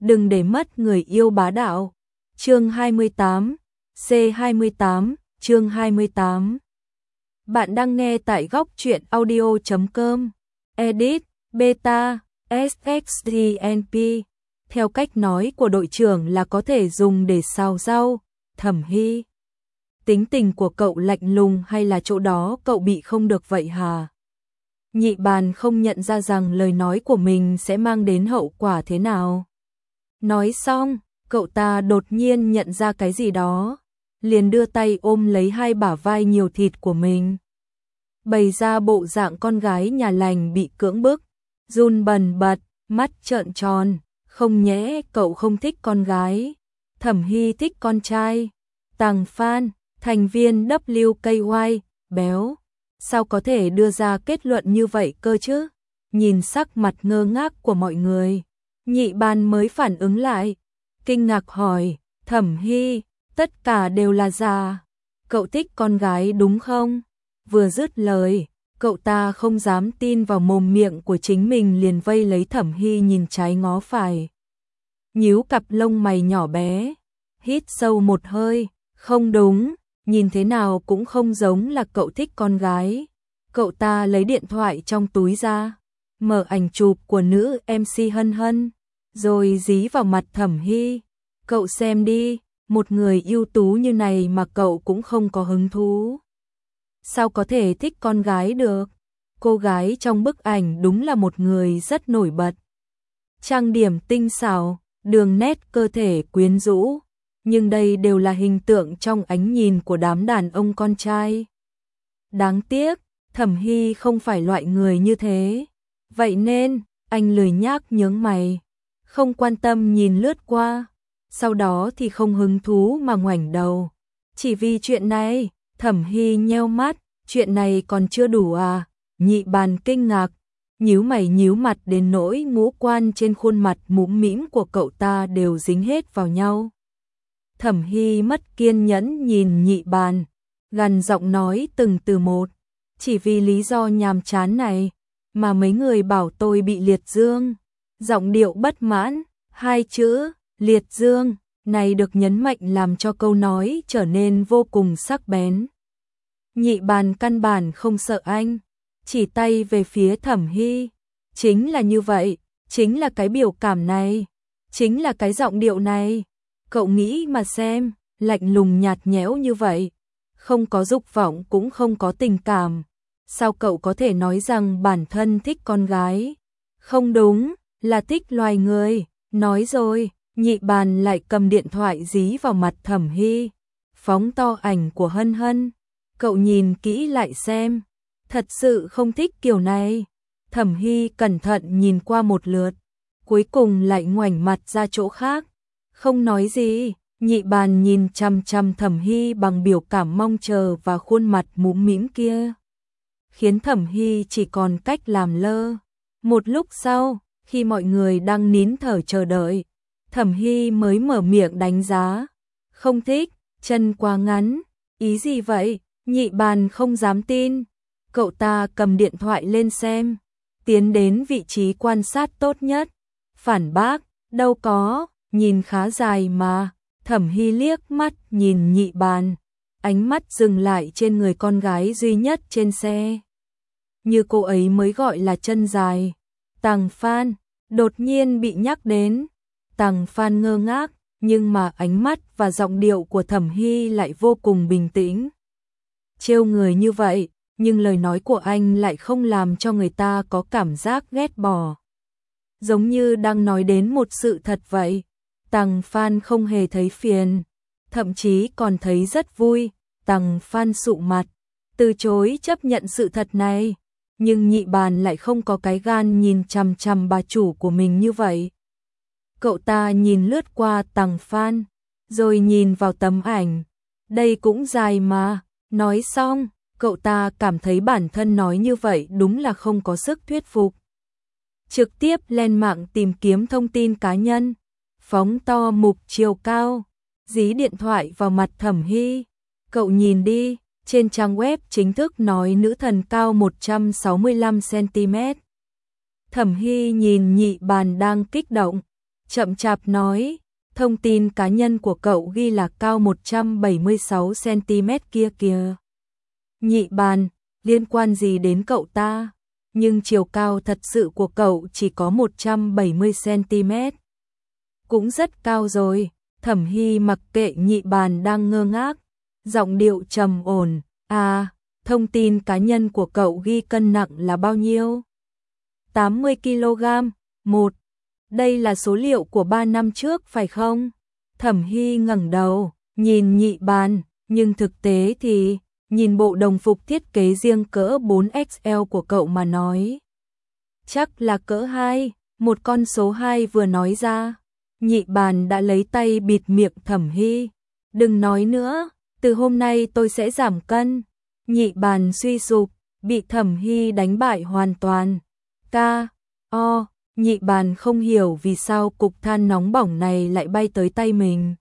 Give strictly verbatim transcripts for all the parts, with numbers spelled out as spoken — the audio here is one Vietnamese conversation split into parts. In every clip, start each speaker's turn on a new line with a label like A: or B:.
A: đừng để mất người yêu bá đạo. Chương hai mươi tám, C hai mươi tám, chương hai mươi tám. Bạn đang nghe tại góc truyện audio chấm com. Edit, Beta, ét ích tê en pê. Theo cách nói của đội trưởng là có thể dùng để xào rau. Thẩm Hy, tính tình của cậu lạnh lùng hay là chỗ đó cậu bị không được vậy hả? Nhị Bàn không nhận ra rằng lời nói của mình sẽ mang đến hậu quả thế nào. Nói xong, cậu ta đột nhiên nhận ra cái gì đó, liền đưa tay ôm lấy hai bả vai nhiều thịt của mình, bày ra bộ dạng con gái nhà lành bị cưỡng bức, run bần bật, mắt trợn tròn. Không nhẽ cậu không thích con gái? Thẩm Hy thích con trai. Tàng Phan, thành viên W K Y, béo, sao có thể đưa ra kết luận như vậy cơ chứ? Nhìn sắc mặt ngơ ngác của mọi người, Nhị Bàn mới phản ứng lại, kinh ngạc hỏi, Thẩm Hy, tất cả đều là giả, cậu thích con gái đúng không? Vừa dứt lời, cậu ta không dám tin vào mồm miệng của chính mình, liền vây lấy Thẩm Hy nhìn trái ngó phải, nhíu cặp lông mày nhỏ bé, hít sâu một hơi, không đúng, nhìn thế nào cũng không giống là cậu thích con gái. Cậu ta lấy điện thoại trong túi ra, mở ảnh chụp của nữ em xê Hân Hân, rồi dí vào mặt Thẩm Hy. Cậu xem đi, một người ưu tú như này mà cậu cũng không có hứng thú. Sao có thể thích con gái được? Cô gái trong bức ảnh đúng là một người rất nổi bật. Trang điểm tinh xảo, đường nét cơ thể quyến rũ, nhưng đây đều là hình tượng trong ánh nhìn của đám đàn ông con trai. Đáng tiếc, Thẩm Hy không phải loại người như thế. Vậy nên, anh lười nhác nhướng mày, không quan tâm nhìn lướt qua, sau đó thì không hứng thú mà ngoảnh đầu. Chỉ vì chuyện này, Thẩm Hy nheo mắt, chuyện này còn chưa đủ à? Nhị Bàn kinh ngạc, nhíu mày nhíu mặt đến nỗi ngũ quan trên khuôn mặt mũm mĩm của cậu ta đều dính hết vào nhau. Thẩm Hy mất kiên nhẫn nhìn Nhị Bàn, gằn giọng nói từng từ một, chỉ vì lý do nhàm chán này mà mấy người bảo tôi bị liệt dương. Giọng điệu bất mãn, hai chữ liệt dương này được nhấn mạnh làm cho câu nói trở nên vô cùng sắc bén. Nhị Bàn căn bản không sợ anh, chỉ tay về phía Thẩm Hy. Chính là như vậy, chính là cái biểu cảm này, chính là cái giọng điệu này. Cậu nghĩ mà xem, lạnh lùng nhạt nhẽo như vậy, không có dục vọng cũng không có tình cảm. Sao cậu có thể nói rằng bản thân thích con gái? Không đúng, là thích loài người. Nói rồi, Nhị Bàn lại cầm điện thoại dí vào mặt Thẩm Hy, phóng to ảnh của Hân Hân. Cậu nhìn kỹ lại xem, thật sự không thích kiểu này. Thẩm Hy cẩn thận nhìn qua một lượt, cuối cùng lại ngoảnh mặt ra chỗ khác, không nói gì. Nhị Bàn nhìn chằm chằm Thẩm Hy bằng biểu cảm mong chờ và khuôn mặt mũm mĩm kia, khiến Thẩm Hy chỉ còn cách làm lơ. Một lúc sau, khi mọi người đang nín thở chờ đợi, Thẩm Hy mới mở miệng đánh giá. Không thích, chân quá ngắn. Ý gì vậy? Nhị Bàn không dám tin. Cậu ta cầm điện thoại lên xem, tiến đến vị trí quan sát tốt nhất, phản bác, đâu có, nhìn khá dài mà. Thẩm Hy liếc mắt nhìn Nhị Bàn, ánh mắt dừng lại trên người con gái duy nhất trên xe. Như cô ấy mới gọi là chân dài. Tàng Phan, đột nhiên bị nhắc đến. Tàng Phan ngơ ngác, nhưng mà ánh mắt và giọng điệu của Thẩm Hy lại vô cùng bình tĩnh. Trêu người như vậy, nhưng lời nói của anh lại không làm cho người ta có cảm giác ghét bỏ, giống như đang nói đến một sự thật vậy. Tàng Phan không hề thấy phiền, thậm chí còn thấy rất vui. Tàng Phan sụ mặt, từ chối chấp nhận sự thật này, nhưng Nhị Bàn lại không có cái gan nhìn chằm chằm bà chủ của mình như vậy. Cậu ta nhìn lướt qua Tàng Phan, rồi nhìn vào tấm ảnh. Đây cũng dài mà. Nói xong, cậu ta cảm thấy bản thân nói như vậy đúng là không có sức thuyết phục. Trực tiếp lên mạng tìm kiếm thông tin cá nhân, phóng to mục chiều cao, dí điện thoại vào mặt Thẩm Hy. Cậu nhìn đi, trên trang web chính thức nói nữ thần cao một trăm sáu mươi lăm xăng ti mét. Thẩm Hy nhìn Nhị Bàn đang kích động, chậm chạp nói, thông tin cá nhân của cậu ghi là cao một trăm bảy mươi sáu xăng ti mét kia kìa. Nhị Bàn, liên quan gì đến cậu ta? Nhưng chiều cao thật sự của cậu chỉ có một trăm bảy mươi xăng ti mét. Cũng rất cao rồi. Thẩm Hy mặc kệ Nhị Bàn đang ngơ ngác, giọng điệu trầm ổn, à, thông tin cá nhân của cậu ghi cân nặng là bao nhiêu? tám mươi ki lô gam, một. Đây là số liệu của ba năm trước phải không? Thẩm Hy ngẩng đầu, nhìn Nhị Bàn, nhưng thực tế thì, nhìn bộ đồng phục thiết kế riêng cỡ bốn ích lờ của cậu mà nói. Chắc là cỡ hai, một con số hai vừa nói ra. Nhị Bàn đã lấy tay bịt miệng Thẩm Hy. Đừng nói nữa, từ hôm nay tôi sẽ giảm cân. Nhị Bàn suy sụp, bị Thẩm Hy đánh bại hoàn toàn. Ca, o, Nhị Bàn không hiểu vì sao cục than nóng bỏng này lại bay tới tay mình.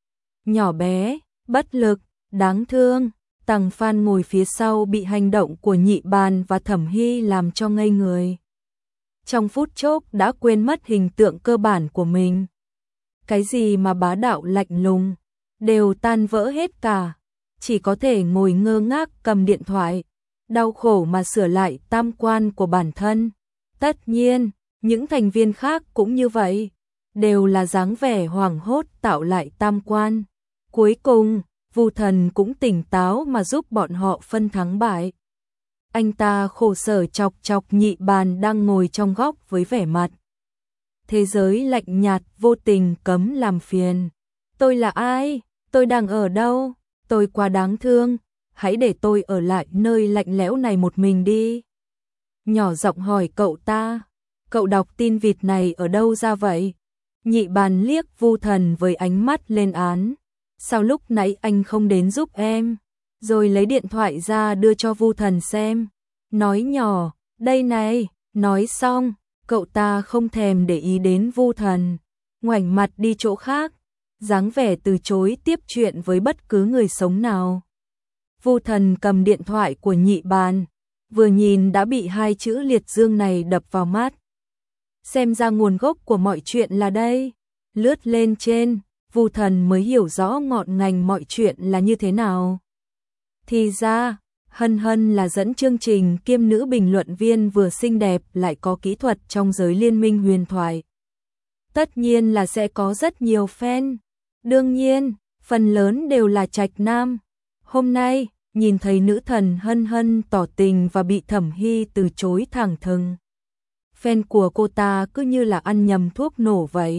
A: Nhỏ bé, bất lực, đáng thương. Tằng Phan ngồi phía sau bị hành động của Nhị Bàn và Thẩm Hy làm cho ngây người. Trong phút chốc đã quên mất hình tượng cơ bản của mình. Cái gì mà bá đạo lạnh lùng, đều tan vỡ hết cả. Chỉ có thể ngồi ngơ ngác cầm điện thoại, đau khổ mà sửa lại tam quan của bản thân. Tất nhiên, những thành viên khác cũng như vậy, đều là dáng vẻ hoảng hốt tạo lại tam quan. Cuối cùng, Vu Thần cũng tỉnh táo mà giúp bọn họ phân thắng bại. Anh ta khổ sở chọc chọc Nhị Bàn đang ngồi trong góc với vẻ mặt thế giới lạnh nhạt vô tình cấm làm phiền. Tôi là ai? Tôi đang ở đâu? Tôi quá đáng thương, hãy để tôi ở lại nơi lạnh lẽo này một mình đi. Nhỏ giọng hỏi cậu ta, cậu đọc tin vịt này ở đâu ra vậy? Nhị Bàn liếc Vu Thần với ánh mắt lên án. Sao lúc nãy anh không đến giúp em? Rồi lấy điện thoại ra đưa cho Vu Thần xem. Nói nhỏ, đây này, nói xong, cậu ta không thèm để ý đến Vu Thần, ngoảnh mặt đi chỗ khác, dáng vẻ từ chối tiếp chuyện với bất cứ người sống nào. Vu Thần cầm điện thoại của Nhị Bàn, vừa nhìn đã bị hai chữ liệt dương này đập vào mắt. Xem ra nguồn gốc của mọi chuyện là đây. Lướt lên trên, Vu Thần mới hiểu rõ ngọn ngành mọi chuyện là như thế nào. Thì ra, Hân Hân là dẫn chương trình kiêm nữ bình luận viên vừa xinh đẹp lại có kỹ thuật trong giới liên minh huyền thoại. Tất nhiên là sẽ có rất nhiều fan. Đương nhiên, phần lớn đều là trạch nam. Hôm nay, nhìn thấy nữ thần Hân Hân tỏ tình và bị Thẩm Hy từ chối thẳng thừng. Fan của cô ta cứ như là ăn nhầm thuốc nổ vậy.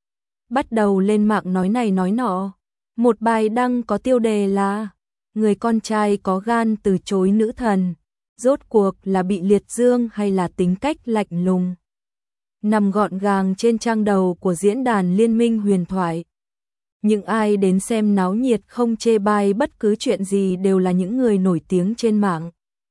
A: Bắt đầu lên mạng nói này nói nọ. Một bài đăng có tiêu đề là người con trai có gan từ chối nữ thần, rốt cuộc là bị liệt dương hay là tính cách lạnh lùng. Nằm gọn gàng trên trang đầu của diễn đàn Liên minh huyền thoại. Những ai đến xem náo nhiệt không chê bai bất cứ chuyện gì đều là những người nổi tiếng trên mạng.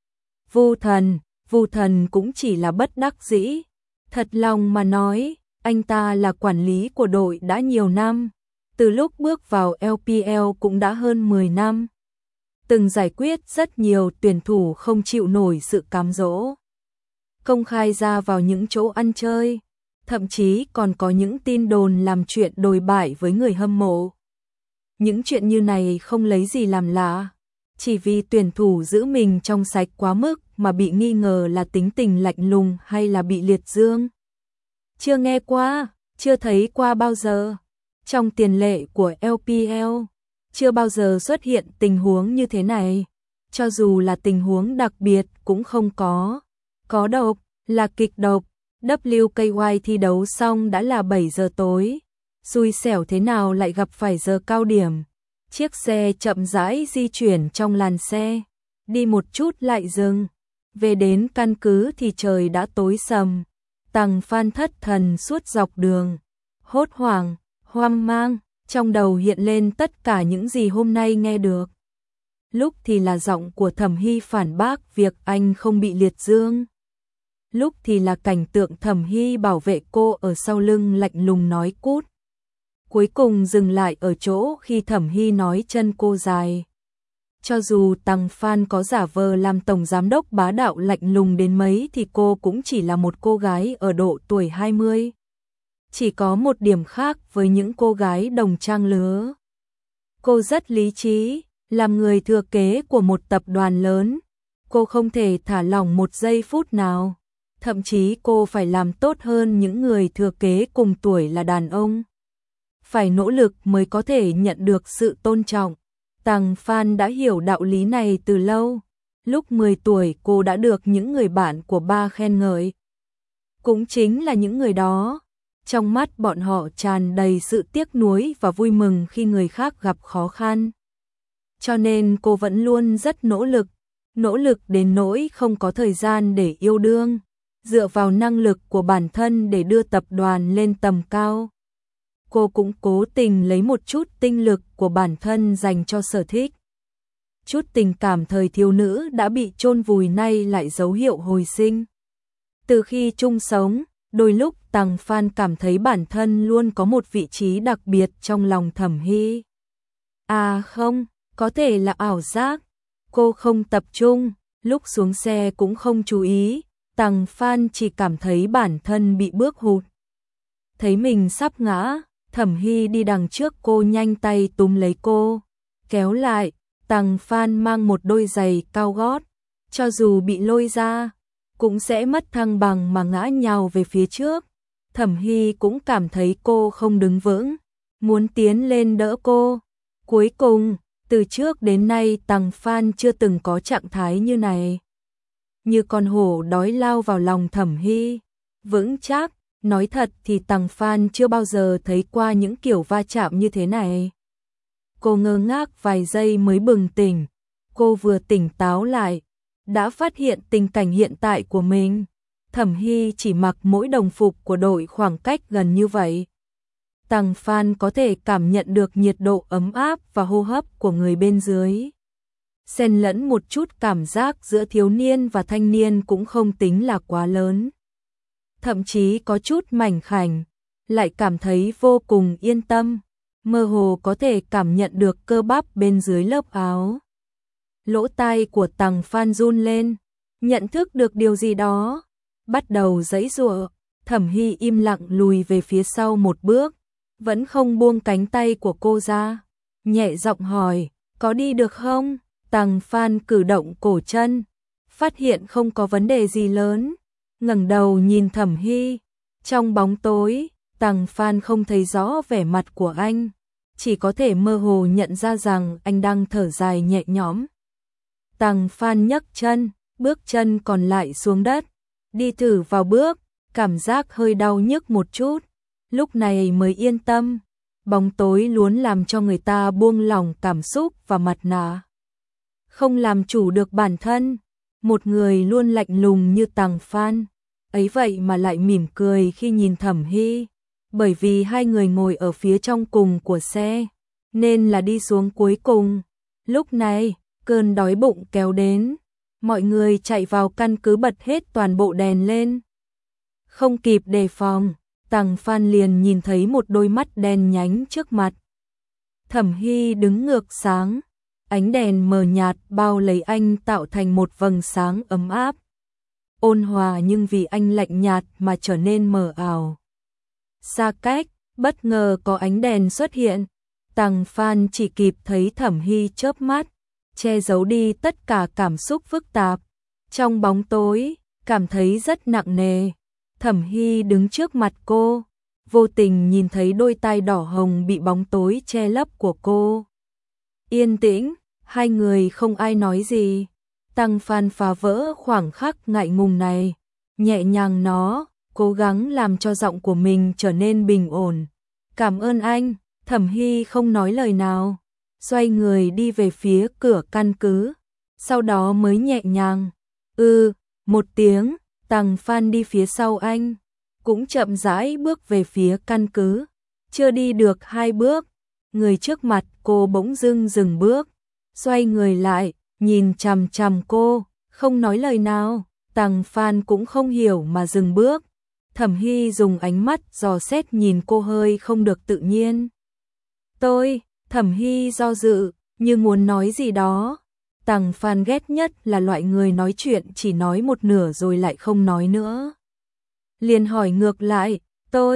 A: Vu Thần, Vu Thần cũng chỉ là bất đắc dĩ. Thật lòng mà nói, anh ta là quản lý của đội đã nhiều năm. Từ lúc bước vào lờ pê lờ cũng đã hơn mười năm. Từng giải quyết rất nhiều tuyển thủ không chịu nổi sự cám dỗ. Công khai ra vào những chỗ ăn chơi. Thậm chí còn có những tin đồn làm chuyện đồi bại với người hâm mộ. Những chuyện như này không lấy gì làm lạ. Chỉ vì tuyển thủ giữ mình trong sạch quá mức mà bị nghi ngờ là tính tình lạnh lùng hay là bị liệt dương. Chưa nghe qua, chưa thấy qua bao giờ. Trong tiền lệ của lờ pê lờ, chưa bao giờ xuất hiện tình huống như thế này. Cho dù là tình huống đặc biệt cũng không có. Có độc, là kịch độc. vê kê i thi đấu xong đã là bảy giờ tối. Xui xẻo thế nào lại gặp phải giờ cao điểm. Chiếc xe chậm rãi di chuyển trong làn xe. Đi một chút lại dừng. Về đến căn cứ thì trời đã tối sầm. Tằng Phan thất thần suốt dọc đường. Hốt hoảng, hoang mang, trong đầu hiện lên tất cả những gì hôm nay nghe được. Lúc thì là giọng của Thẩm Hy phản bác việc anh không bị liệt dương. Lúc thì là cảnh tượng Thẩm Hy bảo vệ cô ở sau lưng lạnh lùng nói cút. Cuối cùng dừng lại ở chỗ khi Thẩm Hy nói chân cô dài. Cho dù Tằng Phan có giả vờ làm tổng giám đốc bá đạo lạnh lùng đến mấy thì cô cũng chỉ là một cô gái ở độ tuổi hai mươi. chỉ có một điểm khác với những cô gái đồng trang lứa. Cô rất lý trí, làm người thừa kế của một tập đoàn lớn. Cô không thể thả lỏng một giây phút nào. Thậm chí cô phải làm tốt hơn những người thừa kế cùng tuổi là đàn ông. Phải nỗ lực mới có thể nhận được sự tôn trọng. Tằng Phan đã hiểu đạo lý này từ lâu. Lúc mười tuổi cô đã được những người bạn của ba khen ngợi. Cũng chính là những người đó. Trong mắt bọn họ tràn đầy sự tiếc nuối và vui mừng khi người khác gặp khó khăn. Cho nên cô vẫn luôn rất nỗ lực. Nỗ lực đến nỗi không có thời gian để yêu đương. Dựa vào năng lực của bản thân để đưa tập đoàn lên tầm cao. Cô cũng cố tình lấy một chút tinh lực của bản thân dành cho sở thích. Chút tình cảm thời thiếu nữ đã bị chôn vùi nay lại dấu hiệu hồi sinh. Từ khi chung sống, đôi lúc Tằng Phan cảm thấy bản thân luôn có một vị trí đặc biệt trong lòng Thẩm Hy. À không, có thể là ảo giác. Cô không tập trung, lúc xuống xe cũng không chú ý. Tằng Phan chỉ cảm thấy bản thân bị bước hụt. Thấy mình sắp ngã, Thẩm Hy đi đằng trước cô nhanh tay túm lấy cô, kéo lại. Tằng Phan mang một đôi giày cao gót, cho dù bị lôi ra, cũng sẽ mất thăng bằng mà ngã nhào về phía trước. Thẩm Hy cũng cảm thấy cô không đứng vững, muốn tiến lên đỡ cô. Cuối cùng, từ trước đến nay Tằng Phan chưa từng có trạng thái như này. Như con hổ đói lao vào lòng Thẩm Hy, vững chắc. Nói thật thì Tằng Phan chưa bao giờ thấy qua những kiểu va chạm như thế này. Cô ngơ ngác vài giây mới bừng tỉnh. Cô vừa tỉnh táo lại, đã phát hiện tình cảnh hiện tại của mình. Thẩm Hy chỉ mặc mỗi đồng phục của đội khoảng cách gần như vậy. Tằng Phan có thể cảm nhận được nhiệt độ ấm áp và hô hấp của người bên dưới. Xen lẫn một chút cảm giác giữa thiếu niên và thanh niên cũng không tính là quá lớn. Thậm chí có chút mảnh khảnh, lại cảm thấy vô cùng yên tâm. Mơ hồ có thể cảm nhận được cơ bắp bên dưới lớp áo. Lỗ tai của Tằng Phan run lên, nhận thức được điều gì đó, bắt đầu giãy giụa. Thẩm Hy im lặng lùi về phía sau một bước, vẫn không buông cánh tay của cô ra, nhẹ giọng hỏi, có đi được không? Tằng Phan cử động cổ chân, phát hiện không có vấn đề gì lớn, ngẩng đầu nhìn Thẩm Hy. Trong bóng tối, Tằng Phan không thấy rõ vẻ mặt của anh, chỉ có thể mơ hồ nhận ra rằng anh đang thở dài nhẹ nhõm. Tằng Phan nhấc chân, bước chân còn lại xuống đất, đi thử vào bước, cảm giác hơi đau nhức một chút, lúc này mới yên tâm. Bóng tối luôn làm cho người ta buông lỏng cảm xúc và mặt nạ. Không làm chủ được bản thân, một người luôn lạnh lùng như Tằng Phan, ấy vậy mà lại mỉm cười khi nhìn Thẩm Hy. Bởi vì hai người ngồi ở phía trong cùng của xe, nên là đi xuống cuối cùng. Lúc này, cơn đói bụng kéo đến, mọi người chạy vào căn cứ bật hết toàn bộ đèn lên. Không kịp đề phòng, Tằng Phan liền nhìn thấy một đôi mắt đen nhánh trước mặt. Thẩm Hy đứng ngược sáng, ánh đèn mờ nhạt bao lấy anh tạo thành một vầng sáng ấm áp. Ôn hòa nhưng vì anh lạnh nhạt mà trở nên mờ ảo. Xa cách, bất ngờ có ánh đèn xuất hiện, Tằng Phan chỉ kịp thấy Thẩm Hy chớp mắt, che giấu đi tất cả cảm xúc phức tạp. Trong bóng tối, cảm thấy rất nặng nề. Thẩm Hy đứng trước mặt cô, vô tình nhìn thấy đôi tai đỏ hồng bị bóng tối che lấp của cô. Yên tĩnh, hai người không ai nói gì. Tằng Phan phá vỡ khoảng khắc ngại ngùng này, nhẹ nhàng nó, cố gắng làm cho giọng của mình trở nên bình ổn. Cảm ơn anh. Thẩm Hy không nói lời nào, xoay người đi về phía cửa căn cứ, sau đó mới nhẹ nhàng, ư, một tiếng. Tằng Phan đi phía sau anh, cũng chậm rãi bước về phía căn cứ. Chưa đi được hai bước, người trước mặt cô bỗng dưng dừng bước, xoay người lại, nhìn chằm chằm cô, không nói lời nào. Tằng Phan cũng không hiểu mà dừng bước. Thẩm Hy dùng ánh mắt dò xét nhìn cô hơi không được tự nhiên. Tôi, Thẩm Hy do dự, như muốn nói gì đó. Tằng Phan ghét nhất là loại người nói chuyện chỉ nói một nửa rồi lại không nói nữa. Liền hỏi ngược lại, tôi,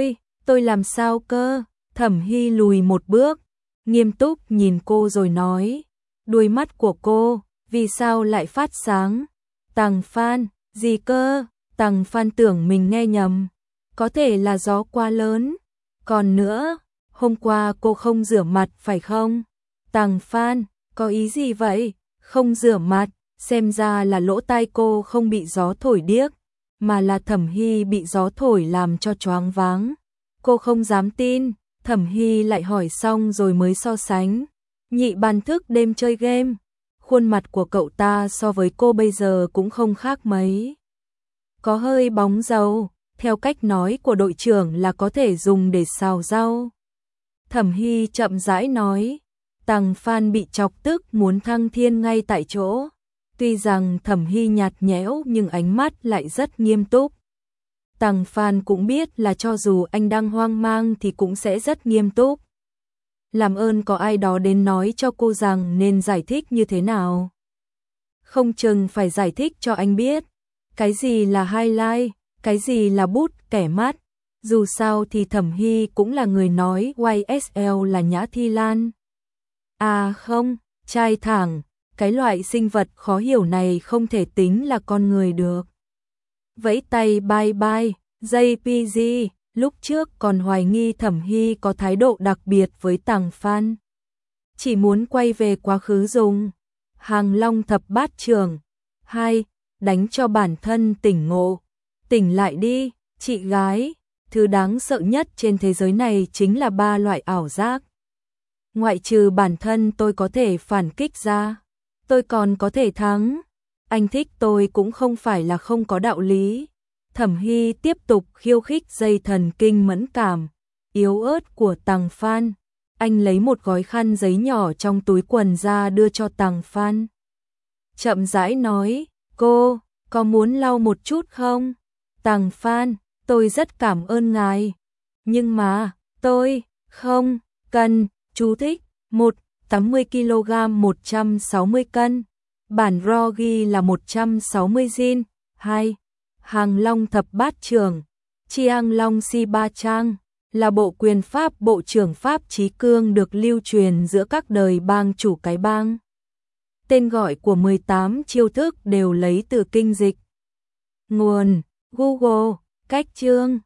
A: Tôi làm sao cơ? Thẩm Hy lùi một bước, nghiêm túc nhìn cô rồi nói. Đuôi mắt của cô, vì sao lại phát sáng? Tằng Phan, gì cơ? Tằng Phan tưởng mình nghe nhầm. Có thể là gió quá lớn. Còn nữa, hôm qua cô không rửa mặt phải không? Tằng Phan, có ý gì vậy? Không rửa mặt, xem ra là lỗ tai cô không bị gió thổi điếc, mà là Thẩm Hy bị gió thổi làm cho choáng váng. Cô không dám tin, Thẩm Hy lại hỏi xong rồi mới so sánh. Nhị ban thức đêm chơi game, khuôn mặt của cậu ta so với cô bây giờ cũng không khác mấy. Có hơi bóng dầu, theo cách nói của đội trưởng là có thể dùng để xào rau. Thẩm Hy chậm rãi nói. Tằng Phan bị chọc tức muốn thăng thiên ngay tại chỗ. Tuy rằng Thẩm Hy nhạt nhẽo nhưng ánh mắt lại rất nghiêm túc. Tằng Phan cũng biết là cho dù anh đang hoang mang thì cũng sẽ rất nghiêm túc. Làm ơn có ai đó đến nói cho cô rằng nên giải thích như thế nào. Không chừng phải giải thích cho anh biết. Cái gì là highlight, cái gì là bút kẻ mắt. Dù sao thì Thẩm Hy cũng là người nói Y S L là Nhã Thi Lan. À không, trai thẳng, cái loại sinh vật khó hiểu này không thể tính là con người được. Vẫy tay bye bye, J P G, lúc trước còn hoài nghi Thẩm Hy có thái độ đặc biệt với Tằng Phan. Chỉ muốn quay về quá khứ dùng. Hàng Long thập bát trường. Hai, đánh cho bản thân tỉnh ngộ. Tỉnh lại đi, chị gái. Thứ đáng sợ nhất trên thế giới này chính là ba loại ảo giác. Ngoại trừ bản thân tôi có thể phản kích ra, tôi còn có thể thắng. Anh thích tôi cũng không phải là không có đạo lý. Thẩm Hy tiếp tục khiêu khích dây thần kinh mẫn cảm, yếu ớt của Tằng Phan. Anh lấy một gói khăn giấy nhỏ trong túi quần ra đưa cho Tằng Phan. Chậm rãi nói, cô, có muốn lau một chút không? Tằng Phan, tôi rất cảm ơn ngài. Nhưng mà, tôi, không, cần. Chú thích, một, tám mươi ki lô gam một trăm sáu mươi cân, bản ro ghi là một trăm sáu mươi zin. Hai, Hàng Long thập bát trường, Chiang Long Si Ba Trang, là bộ quyền pháp bộ trưởng Pháp Chí Cương được lưu truyền giữa các đời bang chủ cái bang. Tên gọi của mười tám chiêu thức đều lấy từ kinh dịch. Nguồn, Google, cách chương.